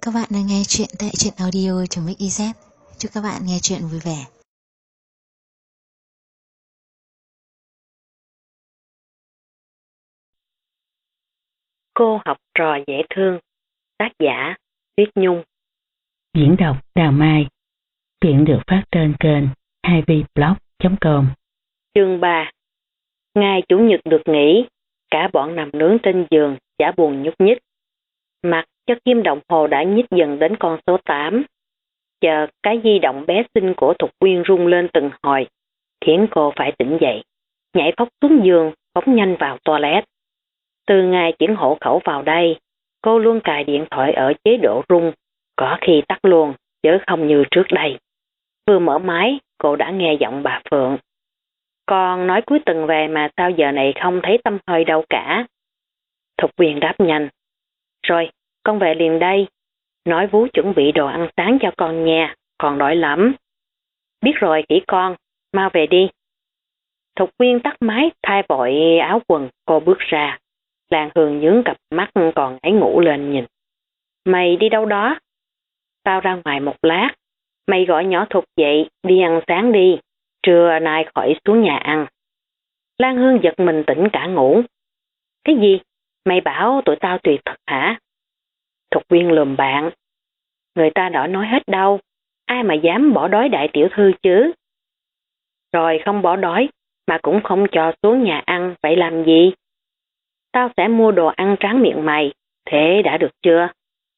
các bạn đang nghe chuyện tại truyện audio.mix.iz. Chúc các bạn nghe chuyện vui vẻ. Cô học trò dễ thương. Tác giả Tuyết Nhung. Diễn đọc Đào Mai. Chuyện được phát trên kênh 2vblog.com. Chương 3. Ngày Chủ nhật được nghỉ, cả bọn nằm nướng trên giường, chả buồn nhúc nhích. Mặc cho kim đồng hồ đã nhích dần đến con số 8. Chợt cái di động bé xinh của Thục Quyên rung lên từng hồi, khiến cô phải tỉnh dậy, nhảy phóc xuống giường, phóng nhanh vào toilet. Từ ngày chuyển hộ khẩu vào đây, cô luôn cài điện thoại ở chế độ rung, có khi tắt luôn, chứ không như trước đây. Vừa mở máy, cô đã nghe giọng bà Phượng. Con nói cuối tuần về mà sao giờ này không thấy tăm hơi đâu cả. Thục Quyên đáp nhanh. Rồi, con về liền đây. Nói Vú chuẩn bị đồ ăn sáng cho con nha, còn đói lắm. Biết rồi khỉ con, mau về đi. Thục Quyên tắt máy, thay vội áo quần, cô bước ra. Lan Hương nhướng cặp mắt còn ấy ngủ lên nhìn. Mày đi đâu đó? Tao ra ngoài một lát. Mày gọi nhỏ Thục dậy, đi ăn sáng đi. Trưa nay khỏi xuống nhà ăn. Lan Hương giật mình tỉnh cả ngủ. Cái gì? Mày bảo tụi tao tuyệt thật hả? Thục Quyên lườm bạn. Người ta đã nói hết đâu. Ai mà dám bỏ đói đại tiểu thư chứ? Rồi không bỏ đói, mà cũng không cho xuống nhà ăn, vậy làm gì? Tao sẽ mua đồ ăn tráng miệng mày, thế đã được chưa?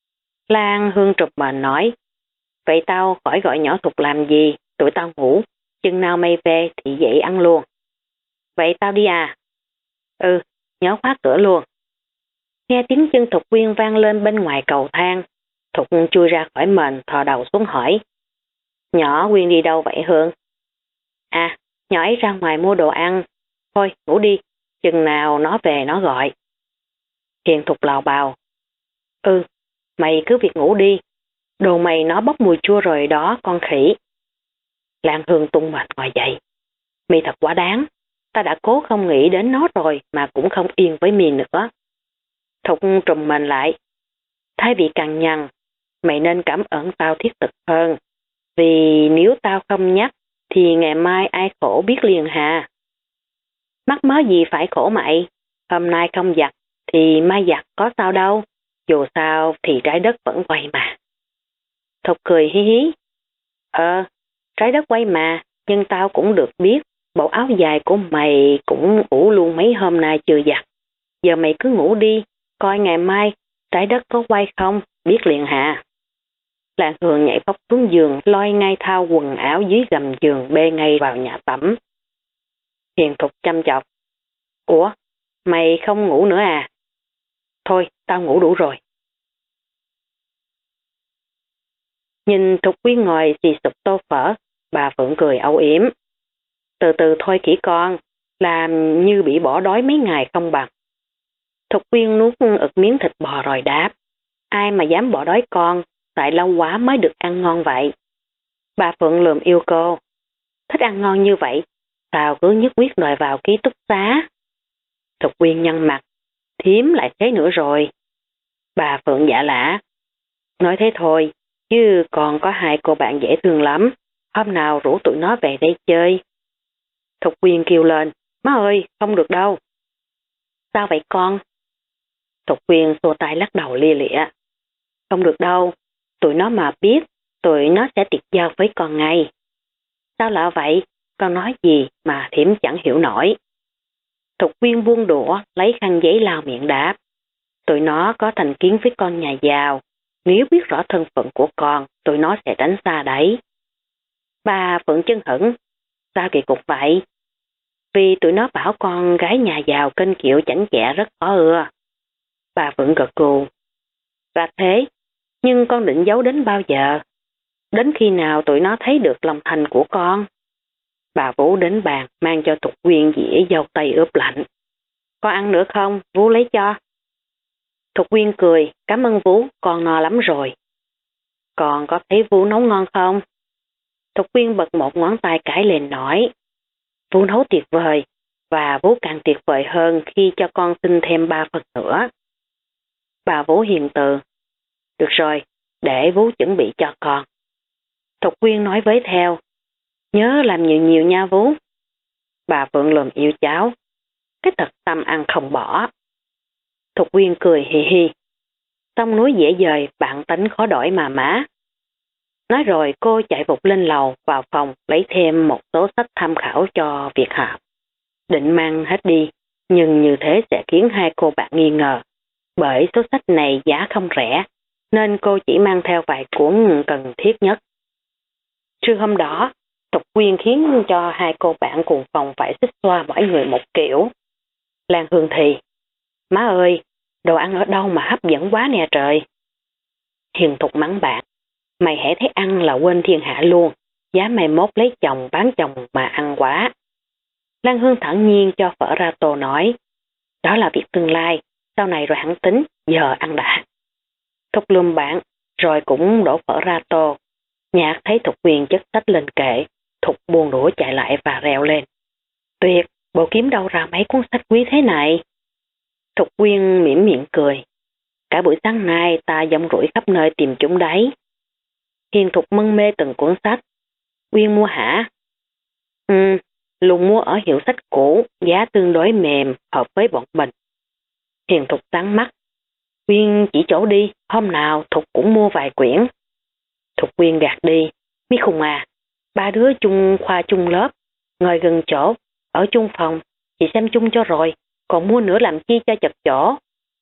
Lan Hương trục mền nói. Vậy tao khỏi gọi nhỏ Thục làm gì, tụi tao ngủ, chừng nào mày về thì dậy ăn luôn. Vậy tao đi à? Ừ, nhớ khóa cửa luôn. Nghe tiếng chân Thục Quyên vang lên bên ngoài cầu thang, Thục chui ra khỏi mền, thò đầu xuống hỏi. Nhỏ Quyên đi đâu vậy Hương? À, nhỏ ấy ra ngoài mua đồ ăn. Thôi, ngủ đi, chừng nào nó về nó gọi. Hiền Thục lào bào. Ừ, mày cứ việc ngủ đi. Đồ mày nó bốc mùi chua rồi đó, con khỉ. Lan Hương tung mệt ngồi dậy. Mi thật quá đáng. Ta đã cố không nghĩ đến nó rồi mà cũng không yên với Mi nữa. Thục trùm mình lại. Thay vì cằn nhằn, mày nên cảm ơn tao thiết thực hơn. Vì nếu tao không nhắc, thì ngày mai ai khổ biết liền hà. Mắc mớ gì phải khổ mày. Hôm nay không giặt, thì mai giặt có sao đâu. Dù sao thì trái đất vẫn quay mà. Thục cười hí hí. Trái đất quay mà, nhưng tao cũng được biết. Bộ áo dài của mày cũng ủ luôn mấy hôm nay chưa giặt. Giờ mày cứ ngủ đi, coi ngày mai trái đất có quay không, biết liền hả. Lan Hương nhảy phóc xuống giường, lôi ngay thao quần áo dưới gầm giường, bê ngay vào nhà tắm. Hiền Thục chăm chọc. Ủa, mày không ngủ nữa à? Thôi, tao ngủ đủ rồi. Nhìn Thục Quyên ngồi xì sụp tô phở, bà Phượng cười âu yếm. Từ từ thôi kỹ con, làm như bị bỏ đói mấy ngày không bằng. Thục Quyên nuốt ực miếng thịt bò rồi đáp. Ai mà dám bỏ đói con, tại lâu quá mới được ăn ngon vậy. Bà Phượng lườm yêu cô. Thích ăn ngon như vậy, sao cứ nhất quyết đòi vào ký túc xá? Thục Quyên nhăn mặt. Thím lại thế nữa rồi. Bà Phượng dạ lả. Nói thế thôi, chứ còn có hai cô bạn dễ thương lắm. Hôm nào rủ tụi nó về đây chơi. Thục Quyên kêu lên. Má ơi, không được đâu. Sao vậy con? Thục Quyên xua tay lắc đầu lia lịa. Không được đâu, tụi nó mà biết, tụi nó sẽ tiệt giao với con ngay. Sao lạ vậy? Con nói gì mà thím chẳng hiểu nổi. Thục Quyên buông đũa, lấy khăn giấy lau miệng đáp. Tụi nó có thành kiến với con nhà giàu. Nếu biết rõ thân phận của con, tụi nó sẽ tránh xa đấy. Bà Phượng chân hững. Sao kỳ cục vậy? Vì tụi nó bảo con gái nhà giàu kênh kiệu chảnh chẹ rất khó ưa. Bà Phượng gật gù. Và thế, nhưng con định giấu đến bao giờ? Đến khi nào tụi nó thấy được lòng thành của con? Bà Vũ đến bàn mang cho Thục Quyên dĩa dâu tây ướp lạnh. Con ăn nữa không? Vũ lấy cho. Thục Quyên cười, cảm ơn Vũ, con no lắm rồi. Con có thấy Vũ nấu ngon không? Thục Quyên bật một ngón tay cãi lên nói. Vũ nấu tuyệt vời, và Vũ càng tuyệt vời hơn khi cho con xin thêm 3 phần nữa. Bà Vũ hiền từ. Được rồi, để Vú chuẩn bị cho con. Thục Quyên nói với theo, nhớ làm nhiều nhiều nha Vú. Bà Phượng lùm yêu cháu, cái thật tâm ăn không bỏ. Thục Quyên cười hì hì, sông núi dễ dời, bạn tánh khó đổi mà má. Nói rồi cô chạy vụt lên lầu vào phòng lấy thêm một số sách tham khảo cho việc học. Định mang hết đi, nhưng như thế sẽ khiến hai cô bạn nghi ngờ. Bởi số sách này giá không rẻ, nên cô chỉ mang theo vài cuốn cần thiết nhất. Trưa hôm đó, Thục Quyên khiến cho hai cô bạn cùng phòng phải xích xoa mỗi người một kiểu. Lan Hương thì, má ơi, đồ ăn ở đâu mà hấp dẫn quá nè trời. Hiền Thục mắng bạn, mày hãy thấy ăn là quên thiên hạ luôn, giá mày mốt lấy chồng bán chồng mà ăn quá. Lan Hương thản nhiên cho phở ra tô nói, đó là việc tương lai, sau này rồi hẳn tính, giờ ăn đã. Thục lùm bạn, rồi cũng đổ phở ra tô. Nhạc thấy Thục Quyên chất sách lên kệ, Thục buông đũa chạy lại và reo lên. Tuyệt, bộ kiếm đâu ra mấy cuốn sách quý thế này? Thục Quyên mỉm miệng cười. Cả buổi sáng nay ta dông rủi khắp nơi tìm chúng đấy. Hiền Thục mân mê từng cuốn sách. Quyên mua hả? Luôn mua ở hiệu sách cũ, giá tương đối mềm, hợp với bọn mình. Hiền Thục sáng mắt. Quyên chỉ chỗ đi, hôm nào Thục cũng mua vài quyển. Thục Quyên gạt đi. Mi khùng à, ba đứa chung khoa chung lớp, ngồi gần chỗ, ở chung phòng, chị xem chung cho rồi, còn mua nữa làm chi cho chật chỗ.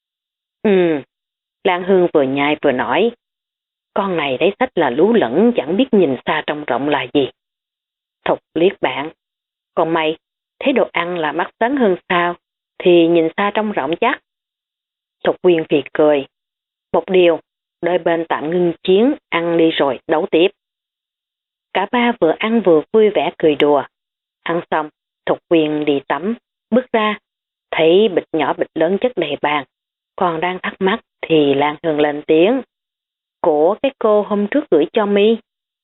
Lan Hương vừa nhai vừa nói, con này lấy sách là lú lẫn chẳng biết nhìn xa trông rộng là gì. Thục liếc bạn, còn mày, thấy đồ ăn là mắt sáng hơn sao, thì nhìn xa trông rộng chắc. Thục Quyên phì cười, một điều, đôi bên tạm ngưng chiến, ăn đi rồi đấu tiếp. Cả ba vừa ăn vừa vui vẻ cười đùa. Ăn xong, Thục Quyên đi tắm, bước ra, thấy bịch nhỏ bịch lớn chất đầy bàn. Còn đang thắc mắc thì Lan Hương lên tiếng. Của cái cô hôm trước gửi cho mi.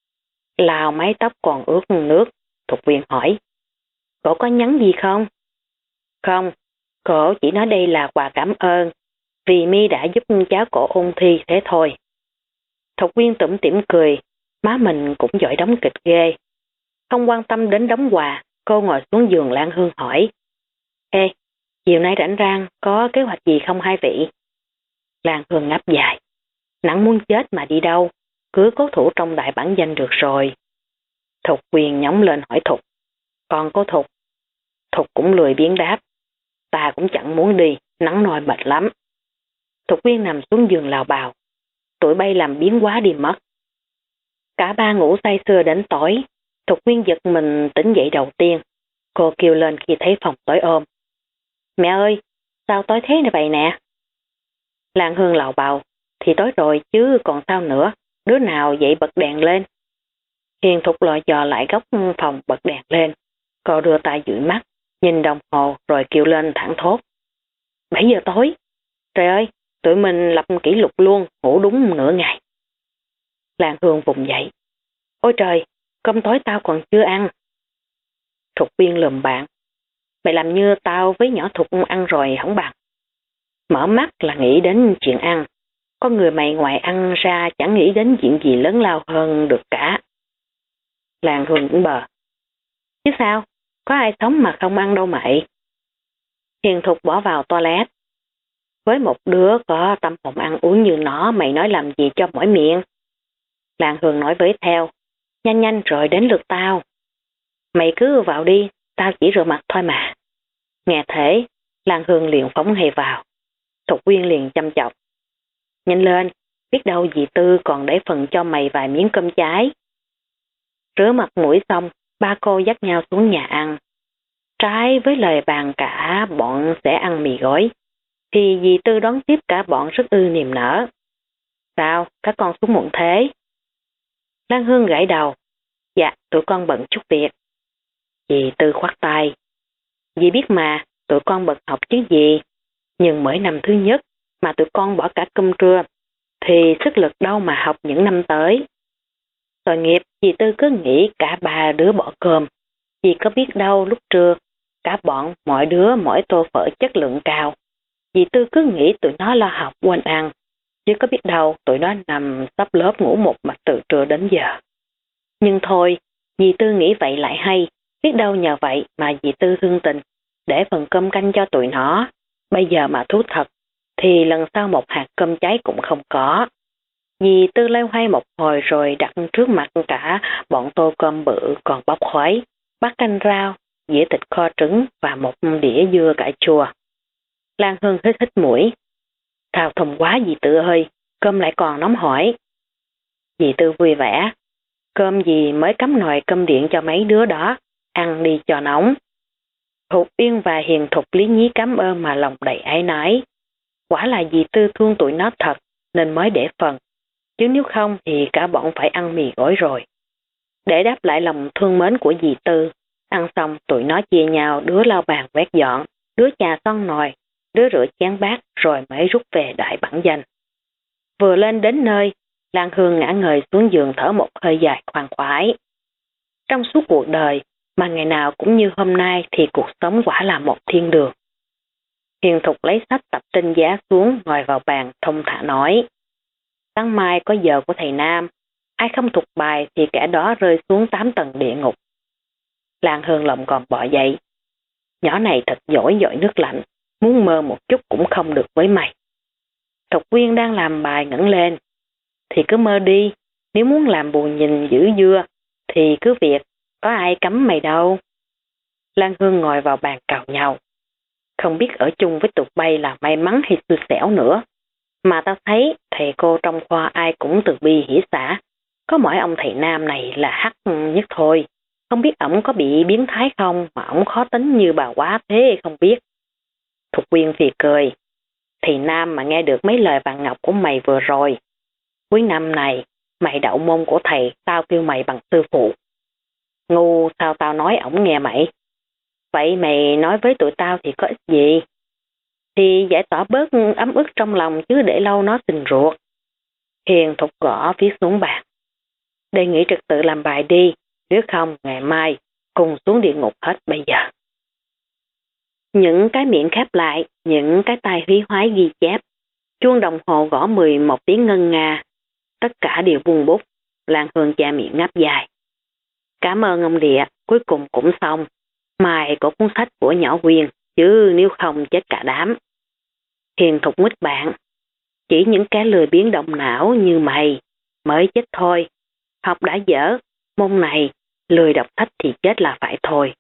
Lào mái tóc còn ướt nước, Thục Quyên hỏi. Cổ có nhắn gì không? Không, cổ chỉ nói đây là quà cảm ơn, vì mi đã giúp cháu cổ ôn thi thế thôi. Thục Quyên tủm tỉm cười, má mình cũng giỏi đóng kịch ghê. Không quan tâm đến đóng quà, cô ngồi xuống giường Lan Hương hỏi. Ê, chiều nay rảnh rang, có kế hoạch gì không hai vị? Lan Hương ngáp dài. Nặng muốn chết mà đi đâu, cứ cố thủ trong đại bản danh được rồi. Thục Quyên nhóng lên hỏi Thục. Còn cô Thục? Thục cũng lười biếng đáp. Ta cũng chẳng muốn đi, nắng nôi mệt lắm. Thục Quyên nằm xuống giường lào bào. Tụi bay làm biến quá đi mất. Cả ba ngủ say sưa đến tối. Thục Quyên giật mình tỉnh dậy đầu tiên. Cô kêu lên khi thấy phòng tối ôm. Mẹ ơi, sao tối thế này vậy nè? Lan Hương lào bào. Thì tối rồi chứ còn sao nữa, đứa nào dậy bật đèn lên. Hiền Thục lò dò lại góc phòng bật đèn lên. Cô đưa tay dụi mắt, nhìn đồng hồ rồi kêu lên thẳng thốt. 7 giờ tối. Trời ơi, tụi mình lập kỷ lục luôn, ngủ đúng nửa ngày. Lan Hương vùng dậy. Ôi trời, cơm tối tao còn chưa ăn. Thục Quyên lườm bạn. Mày làm như tao với nhỏ Thục ăn rồi không bằng. Mở mắt là nghĩ đến chuyện ăn. Con người mày ngoài ăn ra chẳng nghĩ đến chuyện gì lớn lao hơn được cả. Lan Hương cũng bờ. Chứ sao, có ai sống mà không ăn đâu mày. Hiền Thục bỏ vào toilet. Với một đứa có tâm hồn ăn uống như nó, mày nói làm gì cho mỏi miệng. Lan Hương nói với theo. Nhanh nhanh rồi đến lượt tao. Mày cứ vào đi, tao chỉ rửa mặt thôi mà. Nghe thế, Lan Hương liền phóng hay vào. Thục Quyên liền chăm chọc. Nhanh lên, biết đâu dì Tư còn để phần cho mày vài miếng cơm cháy. Rửa mặt mũi xong, ba cô dắt nhau xuống nhà ăn. Trái với lời bàn cả bọn sẽ ăn mì gói, thì dì Tư đón tiếp cả bọn rất niềm nở. Sao, các con xuống muộn thế? Lan Hương gãi đầu. Dạ, tụi con bận chút việc. Dì Tư khoát tay. Dì biết mà, tụi con bận học chứ gì. Nhưng mỗi năm thứ nhất mà tụi con bỏ cả cơm trưa, thì sức lực đâu mà học những năm tới. Tội nghiệp, dì Tư cứ nghĩ cả ba đứa bỏ cơm. Dì có biết đâu lúc trưa, cả bọn mỗi đứa mỗi tô phở chất lượng cao. Dì Tư cứ nghĩ tụi nó lo học quên ăn. chứ có biết đâu tụi nó nằm sắp lớp ngủ một mạch từ trưa đến giờ. Nhưng thôi, dì Tư nghĩ vậy lại hay, biết đâu nhờ vậy mà dì Tư thương tình, để phần cơm canh cho tụi nó. Bây giờ mà thú thật, thì lần sau một hạt cơm cháy cũng không có. Dì Tư loay hoay một hồi rồi đặt trước mặt cả bọn tô cơm bự còn bốc khói, bát canh rau, dĩa thịt kho trứng và một đĩa dưa cải chua. Lan Hương hít hít mũi. Thao thùng quá dì Tư ơi, cơm lại còn nóng hổi. Dì Tư vui vẻ. Cơm gì mới cắm nồi cơm điện cho mấy đứa đó, ăn đi cho nóng. Thục Uyên và Hiền Thục lý nhí cảm ơn mà lòng đầy áy náy. Quả là dì Tư thương tụi nó thật nên mới để phần, chứ nếu không thì cả bọn phải ăn mì gói rồi. Để đáp lại lòng thương mến của dì Tư, ăn xong tụi nó chia nhau đứa lau bàn quét dọn, đứa chà son nồi, đứa rửa chén bát rồi mới rút về đại bản danh. Vừa lên đến nơi, Lan Hương ngã người xuống giường thở một hơi dài khoan khoái. Trong suốt cuộc đời, mà ngày nào cũng như hôm nay thì cuộc sống quả là một thiên đường. Hiền Thục lấy sách tập trên giá xuống ngồi vào bàn thông thả nói. Sáng mai có giờ của thầy Nam, ai không thuộc bài thì kẻ đó rơi xuống 8 tầng địa ngục. Lan Hương lòng còn bò dậy. Nhỏ này thật giỏi dội nước lạnh, muốn mơ một chút cũng không được với mày. Thục Uyên đang làm bài ngẩng lên. Thì cứ mơ đi, nếu muốn làm buồn nhìn giữ dưa, thì cứ việc, có ai cấm mày đâu. Lan Hương ngồi vào bàn cào nhau. Không biết ở chung với tụi bay là may mắn hay xui xẻo nữa. Mà tao thấy thầy cô trong khoa ai cũng từ bi hỉ xả. Có mỗi ông thầy Nam này là hắc nhất thôi. Không biết ổng có bị biến thái không mà ổng khó tính như bà quá thế không biết. Thục Uyên phì cười. Thầy Nam mà nghe được mấy lời vàng ngọc của mày vừa rồi. Cuối năm này, mày đậu môn của thầy, tao kêu mày bằng sư phụ. Ngu sao tao nói ổng nghe mày? Vậy mày nói với tụi tao thì có ích gì? Thì giải tỏa bớt ấm ức trong lòng chứ để lâu nó sình ruột. Hiền Thục gõ viết xuống bàn. Đề nghị trật tự làm bài đi, nếu không ngày mai cùng xuống địa ngục hết bây giờ. Những cái miệng khép lại, những cái tay hí hoái ghi chép. Chuông đồng hồ gõ 11 tiếng ngân nga. Tất cả đều buông bút. Lan Hương cha miệng ngáp dài. Cảm ơn ông Địa, cuối cùng cũng xong. Mai có cuốn sách của nhỏ Quyên, chứ nếu không chết cả đám. Hiền Thục nguyết bạn. Chỉ những cái lười biếng động não như mày mới chết thôi. Học đã dở, môn này lười đọc sách thì chết là phải thôi.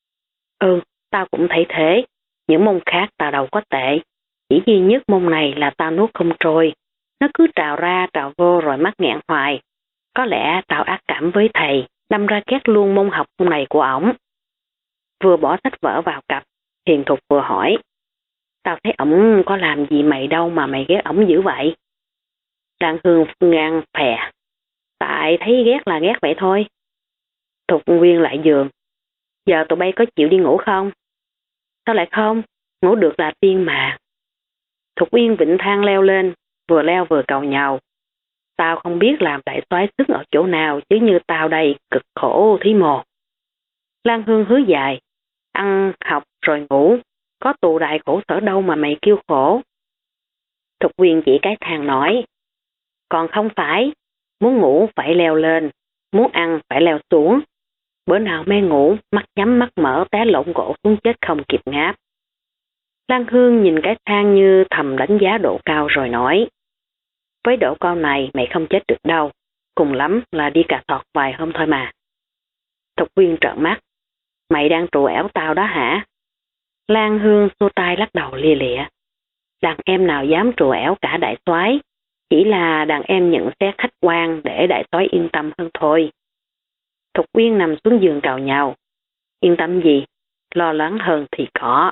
Tao cũng thấy thế. Những môn khác tao đâu có tệ. Chỉ duy nhất môn này là tao nuốt không trôi. Nó cứ trào ra trào vô rồi mắc nghẹn hoài. Có lẽ tao ác cảm với thầy, đâm ra ghét luôn môn học này của ổng. Vừa bỏ sách vở vào cặp, Hiền Thục vừa hỏi. Tao thấy ổng có làm gì mày đâu mà mày ghét ổng dữ vậy? Lan Hương ngang phè. Tại thấy ghét là ghét vậy thôi. Thục Uyên lại giường. Giờ tụi bay có chịu đi ngủ không? Sao lại không? Ngủ được là tiên mà. Thục Uyên vịnh thang leo lên, vừa leo vừa cầu nhàu. Tao không biết làm đại soái sức ở chỗ nào chứ như tao đây cực khổ thí mồ. Lan Hương hứa dài. Ăn, học rồi ngủ. Có tù đại khổ sở đâu mà mày kêu khổ. Thục Uyên chỉ cái thang nói. Còn không phải. Muốn ngủ phải leo lên. Muốn ăn phải leo xuống. Bữa nào mê ngủ, mắt nhắm mắt mở té lộn gỗ xuống chết không kịp ngáp. Lan Hương nhìn cái thang như thầm đánh giá độ cao rồi nói. Với độ cao này mày không chết được đâu. Cùng lắm là đi cà thọt vài hôm thôi mà. Thục Uyên trợn mắt. Mày đang trù ẻo tao đó hả? Lan Hương xua tay lắc đầu lia lịa. Đàn em nào dám trù ẻo cả đại soái, chỉ là đàn em nhận xét khách quan để đại soái yên tâm hơn thôi. Thục Uyên nằm xuống giường cào nhào. Yên tâm gì? Lo lắng hơn thì có.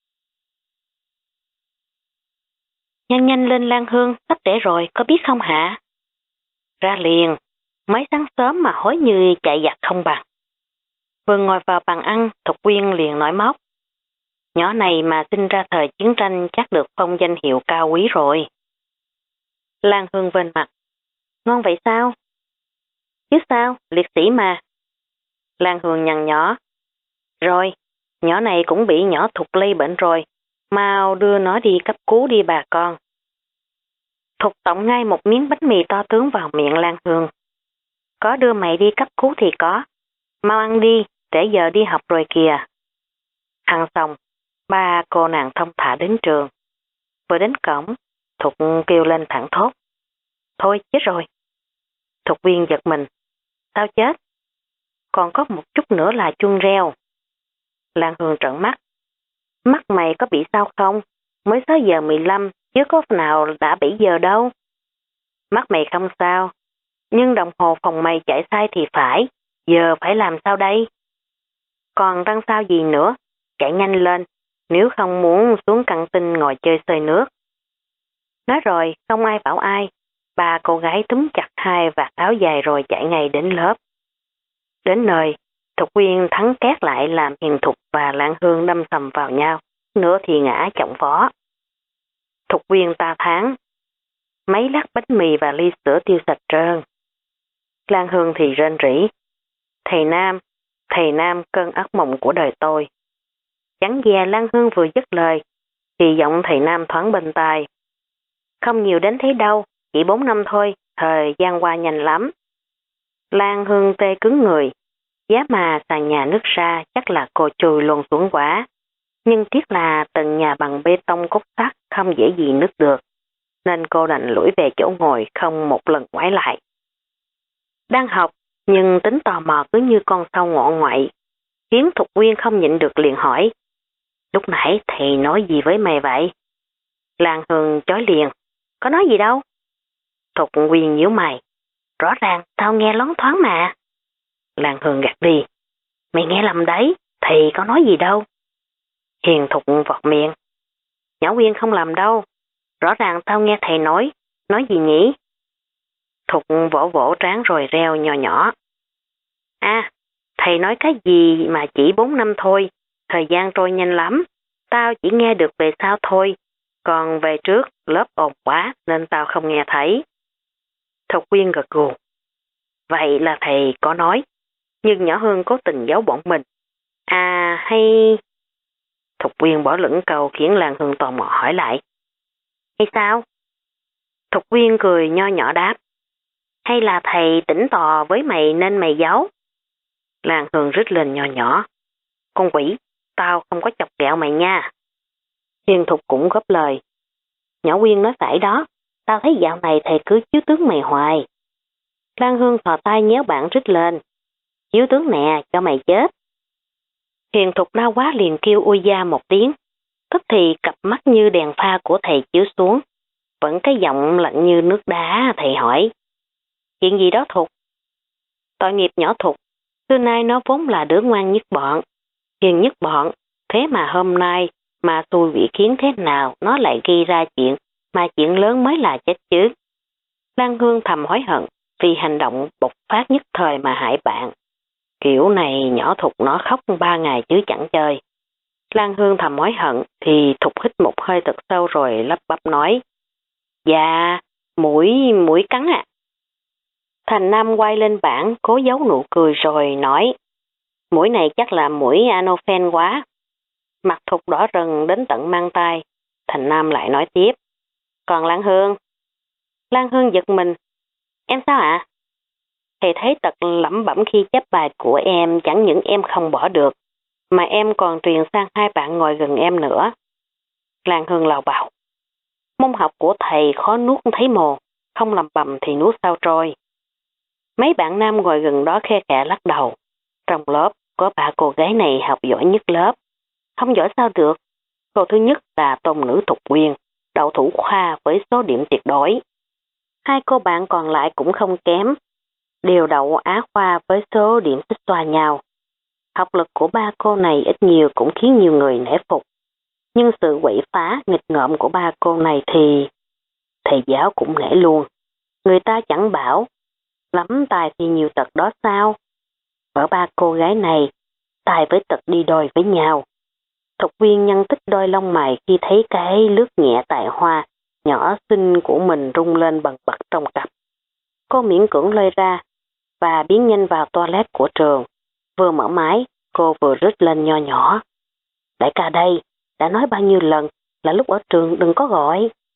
Nhanh nhanh lên Lan Hương, sắp trễ rồi, có biết không hả? Ra liền, mới sáng sớm mà hối như chạy giặc không bằng. Vừa ngồi vào bàn ăn, Thục Uyên liền nói móc. Nhỏ này mà sinh ra thời chiến tranh chắc được phong danh hiệu cao quý rồi. Lan Hương vênh mặt. Ngon vậy sao? Chứ sao, liệt sĩ mà. Lan Hương nhăn nhỏ. Rồi, nhỏ này cũng bị nhỏ Thục lây bệnh rồi. Mau đưa nó đi cấp cứu đi bà con. Thục tổng ngay một miếng bánh mì to tướng vào miệng Lan Hương. Có đưa mày đi cấp cứu thì có. Mau ăn đi, trễ giờ đi học rồi kìa. Ăn xong, ba cô nàng thông thả đến trường. Vừa đến cổng, Thục kêu lên thẳng thốt. Thôi chết rồi. Thục Viên giật mình. Sao chết? Còn có một chút nữa là chuông reo. Lan Hương trợn mắt. Mắt mày có bị sao không? Mới 6 giờ 15, chứ có nào đã 7 giờ đâu. Mắt mày không sao, nhưng đồng hồ phòng mày chạy sai thì phải. Giờ phải làm sao đây? Còn răng sao gì nữa? Chạy nhanh lên, nếu không muốn xuống căng tin ngồi chơi xơi nước. Nói rồi, không ai bảo ai. Ba cô gái túm chặt hai vạt áo dài rồi chạy ngay đến lớp. Đến nơi, Thục Viên thắng két lại làm Hiền Thục và Lan Hương đâm sầm vào nhau, nữa thì ngã chỏng vó. Thục Viên ta thắng. Mấy lát bánh mì và ly sữa tiêu sạch trơn. Lan Hương thì rên rỉ. Thầy Nam cơn ác mộng của đời tôi. Chẳng dè Lan Hương vừa dứt lời, thì giọng thầy Nam thoáng bên tai. Không nhiều đến thế đâu, chỉ 4 năm thôi, thời gian qua nhanh lắm. Lan Hương tê cứng người, giá mà sàn nhà nứt ra chắc là cô chui luôn xuống quá. Nhưng tiếc là tầng nhà bằng bê tông cốt sắt không dễ gì nứt được, nên cô đành lủi về chỗ ngồi không một lần ngoái lại. Đang học, nhưng tính tò mò cứ như con sâu ngọ ngoại, khiến Thục Viên không nhịn được liền hỏi. Lúc nãy thầy nói gì với mày vậy? Lan Hương chối liền. Có nói gì đâu. Thục Viên nhíu mày. Rõ ràng tao nghe loáng thoáng mà. Lan Hương gạt đi. Mày nghe lầm đấy, thầy có nói gì đâu. Hiền Thục vọt miệng. Nhỏ Viên không làm đâu. Rõ ràng tao nghe thầy nói gì nhỉ? Thục vỗ vỗ trán rồi reo nhỏ nhỏ. À, thầy nói cái gì mà chỉ 4 năm thôi, thời gian trôi nhanh lắm, tao chỉ nghe được về sau thôi, còn về trước lớp ồn quá nên tao không nghe thấy. Thục Viên gật gù. Vậy là thầy có nói, nhưng nhỏ Hương cố tình giấu bọn mình. À hay... Thục Viên bỏ lửng câu khiến Lan Hương tò mò hỏi lại. Hay sao? Thục Viên cười nho nhỏ đáp. Hay là thầy tỉnh tò với mày nên mày giấu? Lan Hương rít lên nho nhỏ. Con quỷ, tao không có chọc ghẹo mày nha. Hiền Thục cũng góp lời. Nhỏ Quyên nói phải đó, tao thấy dạo này thầy cứ chiếu tướng mày hoài. Lan Hương thò tay nhéo bảng rít lên. Chiếu tướng nè, cho mày chết. Hiền Thục đau quá liền kêu ui da một tiếng. Tức thì cặp mắt như đèn pha của thầy chiếu xuống. Vẫn cái giọng lạnh như nước đá, thầy hỏi. Chuyện gì đó Thục? Tội nghiệp nhỏ Thục, xưa nay nó vốn là đứa ngoan nhất bọn, hiền nhất bọn, thế mà hôm nay mà tôi bị khiến thế nào nó lại gây ra chuyện, mà chuyện lớn mới là chết chứ. Lan Hương thầm hối hận vì hành động bộc phát nhất thời mà hại bạn. Kiểu này nhỏ Thục nó khóc 3 ngày chứ chẳng chơi. Lan Hương thầm hối hận thì Thục hít một hơi thật sâu rồi lắp bắp nói. Dạ, mũi cắn à. Thành Nam quay lên bảng cố giấu nụ cười rồi nói. Mũi này chắc là mũi Anophen quá. Mặt Thục đỏ rần đến tận mang tay. Thành Nam lại nói tiếp. Còn Lan Hương? Lan Hương giật mình. Em sao ạ? Thầy thấy tật lẩm bẩm khi chép bài của em, chẳng những em không bỏ được, mà em còn truyền sang 2 bạn ngồi gần em nữa. Lan Hương lào bào. Môn học của thầy khó nuốt thấy mồ, không lầm bầm thì nuốt sao trôi. Mấy bạn nam ngồi gần đó khe khẽ lắc đầu. Trong lớp có 3 cô gái này học giỏi nhất lớp. Không giỏi sao được. Cô thứ nhất là tôn nữ Thục Quyên, đậu thủ khoa với số điểm tuyệt đối. 2 cô bạn còn lại cũng không kém, đều đậu Á khoa với số điểm xích xoa nhau. Học lực của 3 cô này ít nhiều cũng khiến nhiều người nể phục. Nhưng sự quậy phá, nghịch ngợm của 3 cô này thì thầy giáo cũng nể luôn. Người ta chẳng bảo, lắm tài thì nhiều tật đó sao? Ở 3 cô gái này, tài với tật đi đôi với nhau. Thục Viên nhân tích đôi lông mày khi thấy cái lướt nhẹ tài hoa, nhỏ xinh của mình rung lên bần bật trong cặp. Cô miễn cưỡng lơi ra và biến nhanh vào toilet của trường. Vừa mở máy, cô vừa rít lên nho nhỏ. Đại ca đây, đã nói bao nhiêu lần là lúc ở trường đừng có gọi.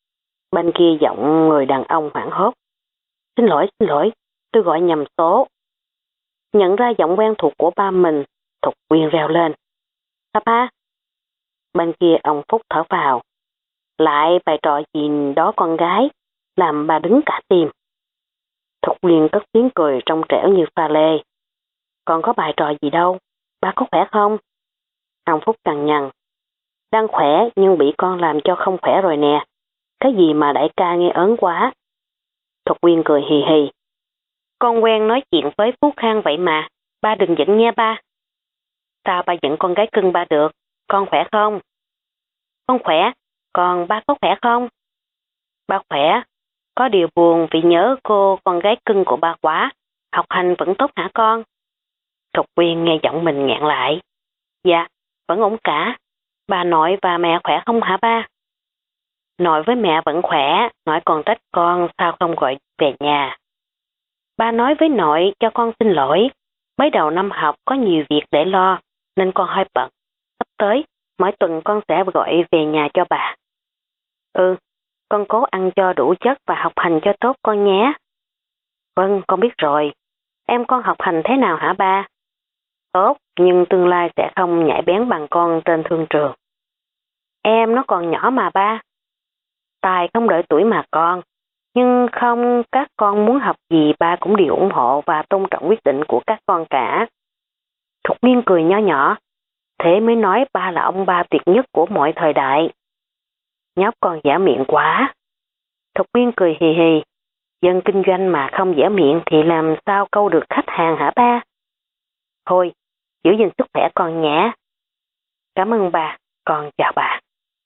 Bên kia giọng người đàn ông hoảng hốt. Xin lỗi, tôi gọi nhầm số. Nhận ra giọng quen thuộc của ba mình, Thục Quyên reo lên. Ba. Bên kia ông Phúc thở vào. Lại bài trò gì đó con gái, làm bà đứng cả tim. Thục Quyên cất tiếng cười trong trẻo như pha lê. Còn có bài trò gì đâu, ba có khỏe không? Ông Phúc cằn nhằn. Đang khỏe nhưng bị con làm cho không khỏe rồi nè. Cái gì mà đại ca nghe ớn quá. Thục Quyên cười hì hì. Con quen nói chuyện với Phú Khang vậy mà, ba đừng giận nha ba. Sao ba giận con gái cưng ba được, con khỏe không? Con khỏe, còn ba có khỏe không? Ba khỏe, có điều buồn vì nhớ cô con gái cưng của ba quá, học hành vẫn tốt hả con? Thục Quyên nghe giọng mình nghẹn lại. Dạ, vẫn ổn cả. Bà nội và mẹ khỏe không hả ba? Nội với mẹ vẫn khỏe, nội còn trách con sao không gọi về nhà. Ba nói với nội cho con xin lỗi, mới đầu năm học có nhiều việc để lo, nên con hơi bận. Sắp tới, mỗi tuần con sẽ gọi về nhà cho bà. Con cố ăn cho đủ chất và học hành cho tốt con nhé. Vâng, con biết rồi. Em con học hành thế nào hả ba? Tốt, nhưng tương lai sẽ không nhạy bén bằng con trên thương trường. Em nó còn nhỏ mà ba. Tài không đợi tuổi mà con. Nhưng không, các con muốn học gì ba cũng đều ủng hộ và tôn trọng quyết định của các con cả. Thục Nghiên cười nho nhỏ. Thế mới nói ba là ông ba tuyệt nhất của mọi thời đại. Nhóc con dã miệng quá. Thục Nghiên cười hì hì. Dân kinh doanh mà không dã miệng thì làm sao câu được khách hàng hả ba? Thôi, giữ gìn sức khỏe con nhé. Cảm ơn bà, con chào bà.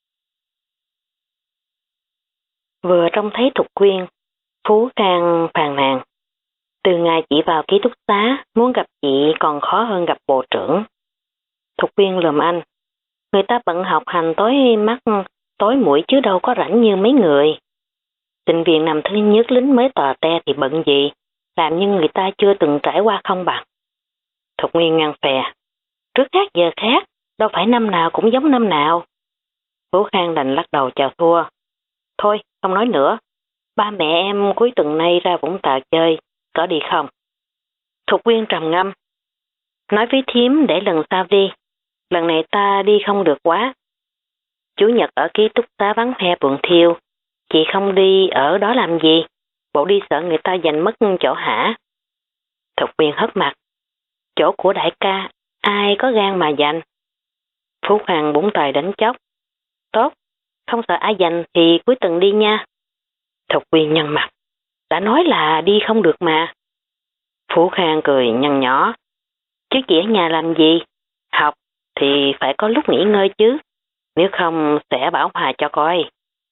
Vừa trông thấy Thục Quyên, Phú Khang phàn nàn. Từ ngày chị vào ký túc xá, muốn gặp chị còn khó hơn gặp bộ trưởng. Thục Quyên lườm anh. Người ta bận học hành tối mắt, tối mũi chứ đâu có rảnh như mấy người. Sinh viên năm thứ nhất lính mới tò te thì bận gì, làm như người ta chưa từng trải qua không bằng. Thục Nguyên ngăn phè. Trước khác giờ khác, đâu phải năm nào cũng giống năm nào. Phú Khang đành lắc đầu chào thua. Thôi, không nói nữa. Ba mẹ em cuối tuần nay ra Vũng Tàu chơi, có đi không? Thục Nguyên trầm ngâm. Nói với thím để lần sau đi. Lần này ta đi không được quá. Chủ nhật ở ký túc xá vắng hoe buồn thiêu. Chị không đi ở đó làm gì? Bộ đi sợ người ta giành mất chỗ hả? Thục Nguyên hất mặt. Chỗ của đại ca, ai có gan mà giành? Phú Khang búng tay đánh chốc. Tốt, không sợ ai giành thì cuối tuần đi nha. Thục Nguyên nhăn mặt. Đã nói là đi không được mà. Phú Khang cười nhăn nhỏ. Chứ chị ở nhà làm gì? Học thì phải có lúc nghỉ ngơi chứ. Nếu không sẽ bảo hòa cho coi.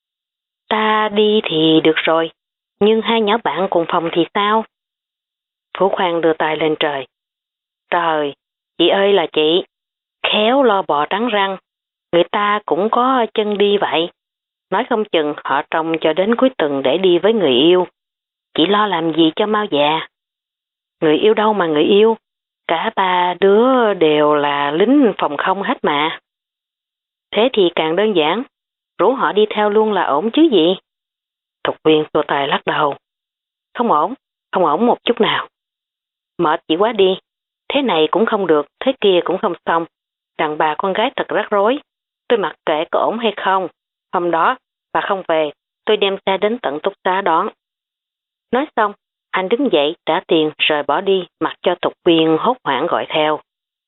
Ta đi thì được rồi, nhưng hai nhỏ bạn cùng phòng thì sao? Phú Khang đưa tay lên trời. Trời, chị ơi là chị, khéo lo bò trắng răng, người ta cũng có chân đi vậy. Nói không chừng họ trông cho đến cuối tuần để đi với người yêu. Chị lo làm gì cho mau già? Người yêu đâu mà người yêu, cả ba đứa đều là lính phòng không hết mà. Thế thì càng đơn giản, rủ họ đi theo luôn là ổn chứ gì? Thục Viên xua tay lắc đầu. Không ổn một chút nào. Mệt chỉ quá đi, thế này cũng không được, thế kia cũng không xong. Đàn bà con gái thật rắc rối, tôi mặc kệ có ổn hay không. Hôm đó, bà không về, tôi đem xe đến tận túc xá đón. Nói xong, anh đứng dậy trả tiền rồi bỏ đi, mặc cho Thục Viên hốt hoảng gọi theo.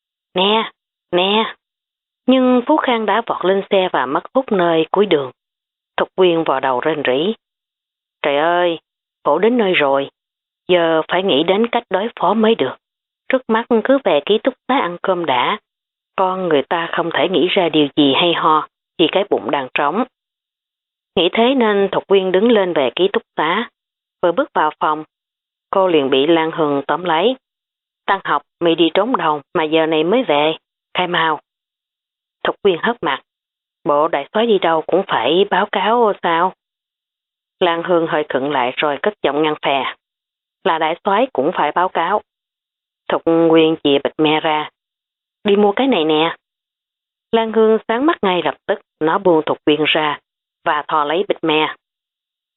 Nè. Nhưng Phú Khang đã vọt lên xe và mất hút nơi cuối đường. Thục Viên vò đầu rên rỉ. Trời ơi, khổ đến nơi rồi. Giờ phải nghĩ đến cách đối phó mới được. Trước mắt cứ về ký túc xá ăn cơm đã. Con người ta không thể nghĩ ra điều gì hay ho khi cái bụng đang trống. Nghĩ thế nên Thục Viên đứng lên về ký túc xá. Vừa bước vào phòng, cô liền bị Lan Hường tóm lấy. Tan học mày đi trốn đâu mà giờ này mới về, khai mau. Thục Viên hất mặt. Bộ đại soái đi đâu cũng phải báo cáo sao? Lan Hương hơi khựng lại rồi cất giọng ngăn phè. Là đại soái cũng phải báo cáo. Thục Nguyên chìa bịch me ra. Đi mua cái này nè. Lan Hương sáng mắt ngay lập tức, nó buông Thục Viên ra và thò lấy bịch me.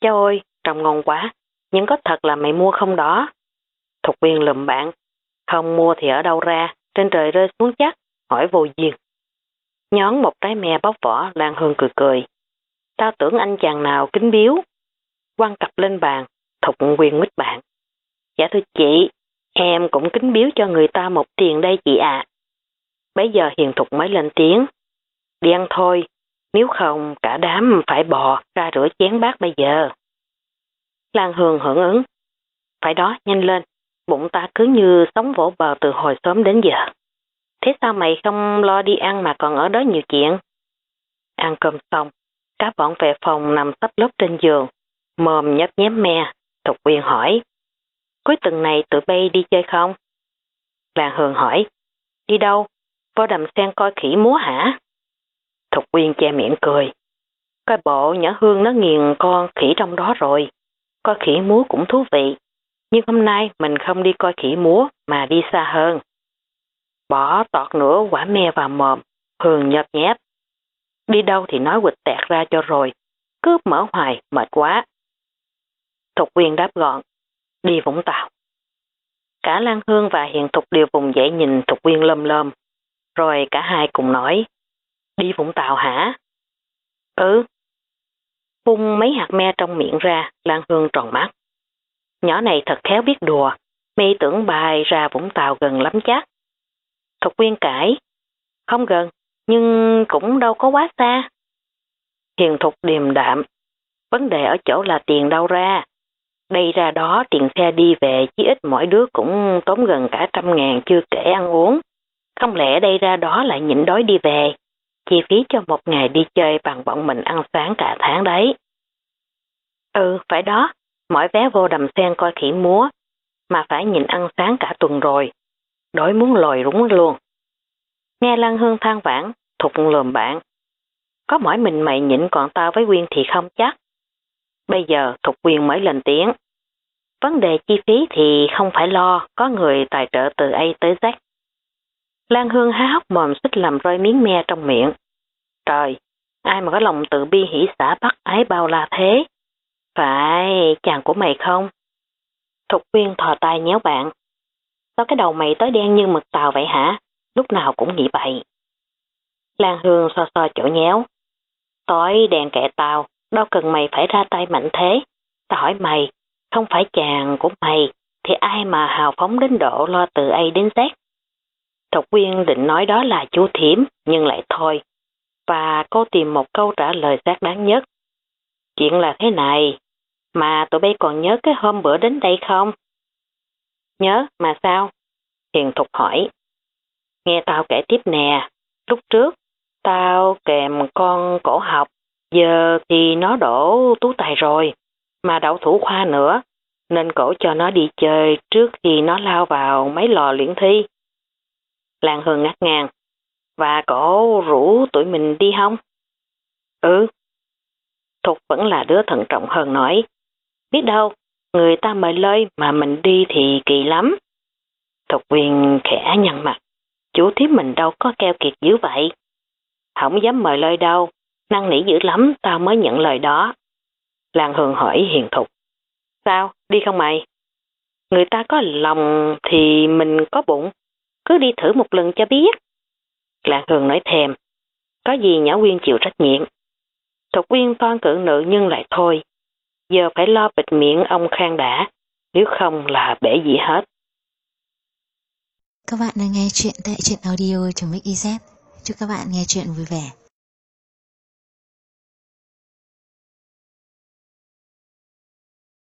Cháu ơi, trông ngon quá, nhưng có thật là mày mua không đó? Thục Quyên lườm bạn, không mua thì ở đâu ra, trên trời rơi xuống chắc, hỏi vô duyên. Nhón một trái me bóc vỏ, Lan Hương cười cười. Tao tưởng anh chàng nào kính biếu. Quăng cặp lên bàn, Thục Quyên nguyết bạn. Dạ thưa chị, em cũng kính biếu cho người ta một tiền đây chị ạ. Bấy giờ Hiền Thục mới lên tiếng. Đi ăn thôi, nếu không cả đám phải bò ra rửa chén bát bây giờ. Lan Hương hưởng ứng. Phải đó, nhanh lên, bụng ta cứ như sống vỗ bờ từ hồi sớm đến giờ. Thế sao mày không lo đi ăn mà còn ở đó nhiều chuyện? Ăn cơm xong, cả bọn về phòng nằm sắp lớp trên giường, mồm nhấp nhém me. Thục Quyên hỏi, cuối tuần này tụi bay đi chơi không? Lan Hương hỏi, đi đâu? Vô Đầm Sen coi khỉ múa hả? Thục Quyên che miệng cười, coi bộ nhỏ Hương nó nghiền con khỉ trong đó rồi, coi khỉ múa cũng thú vị, nhưng hôm nay mình không đi coi khỉ múa mà đi xa hơn. Bỏ tọt nửa quả me vào mồm, Hương nhợp nhép. Đi đâu thì nói quịch tẹt ra cho rồi, cứ mở hoài, mệt quá. Thục Quyên đáp gọn, đi Vũng Tàu. Cả Lan Hương và Hiền Thục đều vùng dậy nhìn Thục Quyên lơm lơm, rồi cả hai cùng nói, đi Vũng Tàu hả? Ừ. Phun mấy hạt me trong miệng ra, Lan Hương tròn mắt. Nhỏ này thật khéo biết đùa, mi tưởng bài ra Vũng Tàu gần lắm chắc. Thục Quyên cãi, không gần, nhưng cũng đâu có quá xa. Hiền Thục điềm đạm, vấn đề ở chỗ là tiền đâu ra. Đây ra đó tiền xe đi về chí ít mỗi đứa cũng tốn gần cả 100.000 chưa kể ăn uống. Không lẽ đây ra đó lại nhịn đói đi về, chi phí cho một ngày đi chơi bằng bọn mình ăn sáng cả tháng đấy. Ừ, phải đó, mỗi vé vô Đầm Sen coi khỉ múa, mà phải nhịn ăn sáng cả tuần rồi. Đói muốn lòi rúng luôn. Nghe Lan Hương than vãn, Thục lườm bạn. Có mỗi mình mày nhịn còn tao với Quyên thì không chắc. Bây giờ Thục Quyên mới lên tiếng. Vấn đề chi phí thì không phải lo, có người tài trợ từ A tới Z. Lan Hương há hốc mồm xích làm rơi miếng me trong miệng. Trời, ai mà có lòng tự bi hỷ xả bắt ái bao la thế? Phải chàng của mày không? Thục Quyên thò tay nhéo bạn. Sao cái đầu mày tới đen như mực tàu vậy hả? Lúc nào cũng nghĩ vậy. Lan Hương so so chỗ nhéo. Tối đèn kệ tao, đâu cần mày phải ra tay mạnh thế. Tao hỏi mày, không phải chàng của mày, thì ai mà hào phóng đến độ lo từ A đến Z? Thục Quyên định nói đó là chú Thiểm, nhưng lại thôi. Và cô tìm một câu trả lời xác đáng nhất. Chuyện là thế này, mà tụi bay còn nhớ cái hôm bữa đến đây không? Nhớ, mà sao? Hiền Thục hỏi. Nghe tao kể tiếp nè, lúc trước, tao kèm con cổ học, giờ thì nó đổ tú tài rồi, mà đậu thủ khoa nữa, nên cổ cho nó đi chơi trước khi nó lao vào mấy lò luyện thi. Lan Hương ngắt ngang, và cổ rủ tụi mình đi không? Ừ. Thục vẫn là đứa thận trọng hơn nói, biết đâu, người ta mời lơi mà mình đi thì kỳ lắm. Thục Quyên khẽ nhăn mặt, chú Thiếp mình đâu có keo kiệt dữ vậy. Không dám mời lời đâu, năn nỉ dữ lắm tao mới nhận lời đó. Lan Hương hỏi Hiền Thục, sao, đi không mày? Người ta có lòng thì mình có bụng, cứ đi thử một lần cho biết. Lan Hương nói thèm, có gì nhỏ Quyên chịu trách nhiệm. Thục Quyên toan cự nữ nhưng lại thôi, giờ phải lo bịt miệng ông Khang đã, nếu không là bể gì hết. Các bạn đang nghe chuyện tại truyện audio.mix.iz. Chúc các bạn nghe chuyện vui vẻ.